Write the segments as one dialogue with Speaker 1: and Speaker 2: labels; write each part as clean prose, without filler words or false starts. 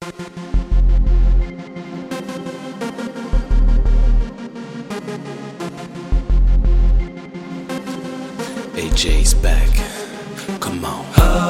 Speaker 1: AJ's back. Come on.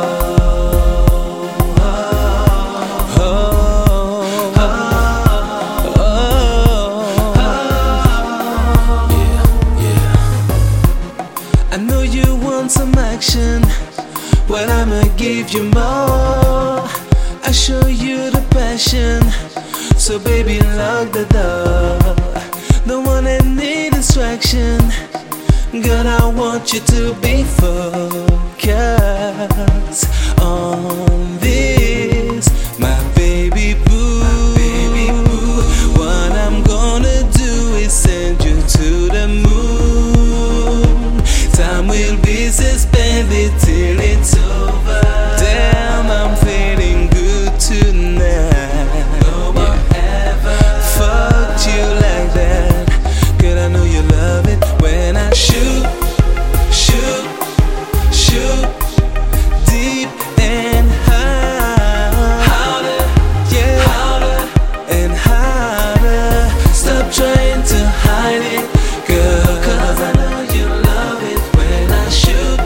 Speaker 2: I know you want some action. Well, I'ma give you more. I show you the passion. So baby, lock the door. Don't want any distraction. Girl, I want you to be focused on this, my baby boo. What I'm gonna do is send you to the moon. Time will be suspended till it's over. Damn, I'm feeling good tonight. No one ever fucked you like that. Girl, I know you love it when I shoot deep and high. Harder, yeah, harder and harder. Stop trying to hide it, girl, 'cause I know you love it when I shoot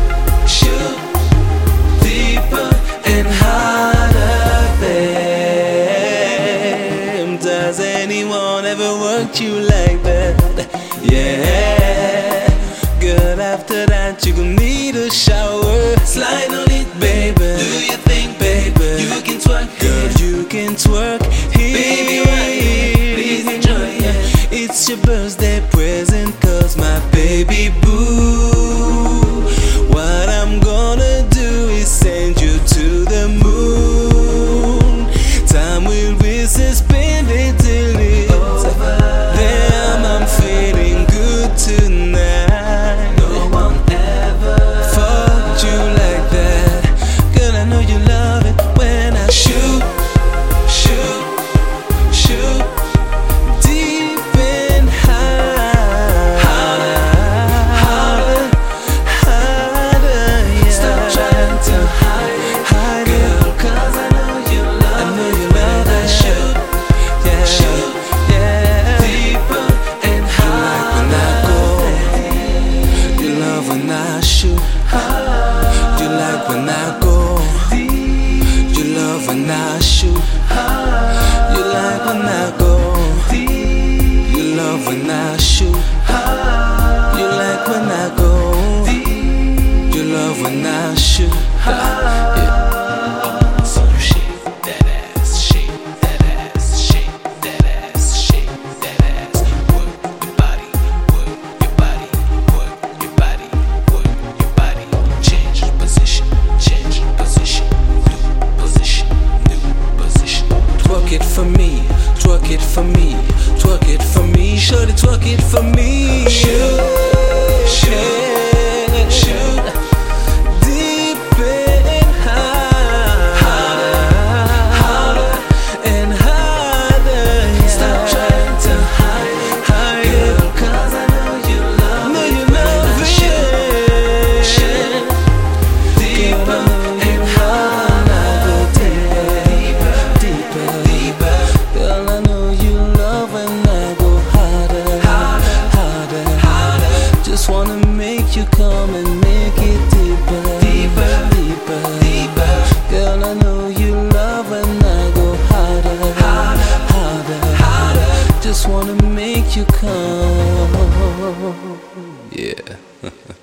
Speaker 2: deeper and harder. Damn, does anyone ever work you like that? Yeah, girl, after that you gon' need a shower. Slide on it, baby. Do you think, baby, you can twerk? Girl, you can twerk here. Baby, right here, please enjoy it. It's your birthday present, 'cause my baby boo. What I'm gonna do is send you to the moon. Time will be suspended till it's over. Damn, I'm feeling good tonight. No one ever fucked you like that. Girl, I know you love it when I shoot deep and high. Harder, yeah. Stop trying to hide it, girl, 'cause I know you love it. Shoot deeper and higher. You love when I shoot. You like when I go. You love when I shoot. You like when I go. You love when I shoot. You like when I go. You love when I shoot. Yeah.
Speaker 1: So you shake that ass, shake that ass, shake that ass, shake that ass. Work your body, work your body, work your body, work your body. Change position, new position, new position.
Speaker 2: Twerk it for me, twerk it for me, twerk it for me, shorty, twerk it for me. Shoot deep and high. Harder and harder, yeah. Stop trying to hide it, girl, 'cause I know you love it. Deeper and harder, deeper. Girl, I know you love when I go harder. Just wanna make you come and make it deeper. Girl, I know you love when I go harder. Just wanna make you come.
Speaker 1: Yeah.